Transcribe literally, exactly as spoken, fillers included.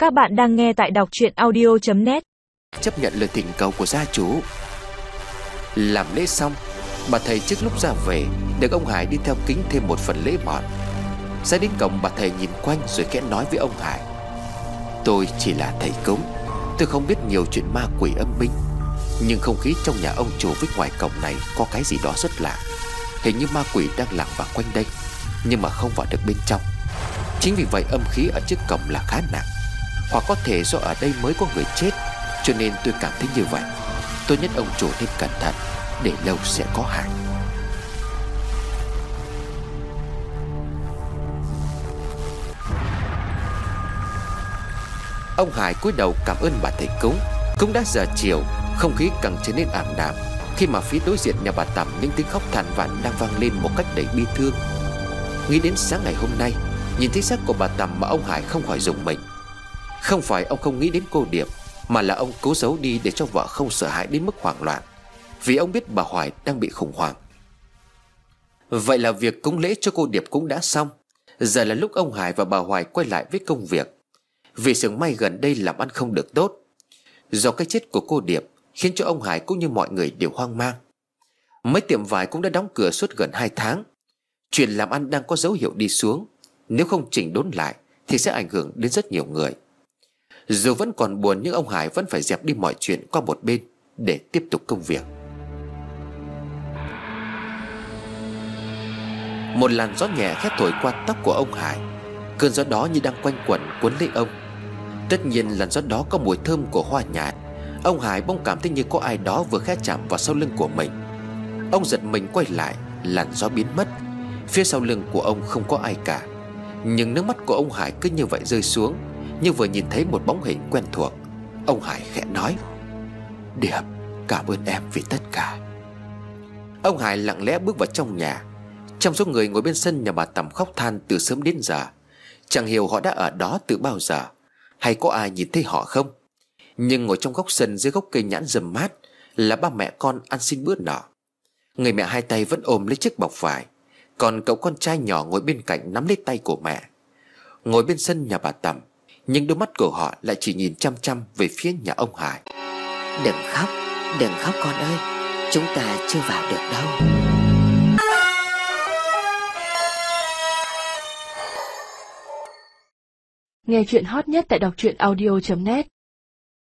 Các bạn đang nghe tại đọc truyện audio chấm net. Chấp nhận lời thỉnh cầu của gia chủ. Làm lễ xong, bà thầy trước lúc ra về được ông Hải đi theo kính thêm một phần lễ mọn. Ra đến cổng, bà thầy nhìn quanh rồi khẽ nói với ông Hải: "Tôi chỉ là thầy cúng, tôi không biết nhiều chuyện ma quỷ âm binh, nhưng không khí trong nhà ông chủ với ngoài cổng này có cái gì đó rất lạ. Hình như ma quỷ đang lảng vảng quanh đây, nhưng mà không vào được bên trong. Chính vì vậy âm khí ở trước cổng là khá nặng, hoặc có thể do ở đây mới có người chết, cho nên tôi cảm thấy như vậy. Tốt nhất ông chủ nên cẩn thận, để lâu sẽ có hại." Ông Hải cúi đầu cảm ơn bà thầy cúng. Cũng đã giờ chiều, không khí càng trở nên ảm đạm khi mà phía đối diện nhà bà Tằm những tiếng khóc than vãn đang vang lên một cách đầy bi thương. Nghĩ đến sáng ngày hôm nay, nhìn thấy xác của bà Tằm mà ông Hải không khỏi rùng mình. Không phải ông không nghĩ đến cô Điệp, mà là ông cố giấu đi để cho vợ không sợ hãi đến mức hoảng loạn, vì ông biết bà Hoài đang bị khủng hoảng. Vậy là việc cúng lễ cho cô Điệp cũng đã xong. Giờ là lúc ông Hải và bà Hoài quay lại với công việc. Vì xưởng may gần đây làm ăn không được tốt. Do cái chết của cô Điệp khiến cho ông Hải cũng như mọi người đều hoang mang. Mấy tiệm vải cũng đã đóng cửa suốt gần hai tháng. Chuyện làm ăn đang có dấu hiệu đi xuống. Nếu không chỉnh đốn lại thì sẽ ảnh hưởng đến rất nhiều người. Dù vẫn còn buồn, nhưng ông Hải vẫn phải dẹp đi mọi chuyện qua một bên để tiếp tục công việc. Một làn gió nhẹ khẽ thổi qua tóc của ông Hải. Cơn gió đó như đang quanh quẩn cuốn lấy ông. Tất nhiên làn gió đó có mùi thơm của hoa nhài. Ông Hải bỗng cảm thấy như có ai đó vừa khẽ chạm vào sau lưng của mình. Ông giật mình quay lại, làn gió biến mất. Phía sau lưng của ông không có ai cả. Nhưng nước mắt của ông Hải cứ như vậy rơi xuống, như vừa nhìn thấy một bóng hình quen thuộc. Ông Hải khẽ nói: "Điệp, cảm ơn em vì tất cả." Ông Hải lặng lẽ bước vào trong nhà. Trong số người ngồi bên sân nhà bà Tằm khóc than từ sớm đến giờ, chẳng hiểu họ đã ở đó từ bao giờ, hay có ai nhìn thấy họ không. Nhưng ngồi trong góc sân dưới gốc cây nhãn râm mát là ba mẹ con ăn xin bữa nọ. Người mẹ hai tay vẫn ôm lấy chiếc bọc vải, còn cậu con trai nhỏ ngồi bên cạnh nắm lấy tay của mẹ. Ngồi bên sân nhà bà Tằm, nhưng đôi mắt của họ lại chỉ nhìn chăm chăm về phía nhà ông Hải. "Đừng khóc, đừng khóc con ơi, chúng ta chưa vào được đâu." Nghe chuyện hot nhất tại đọc truyện audio chấm net.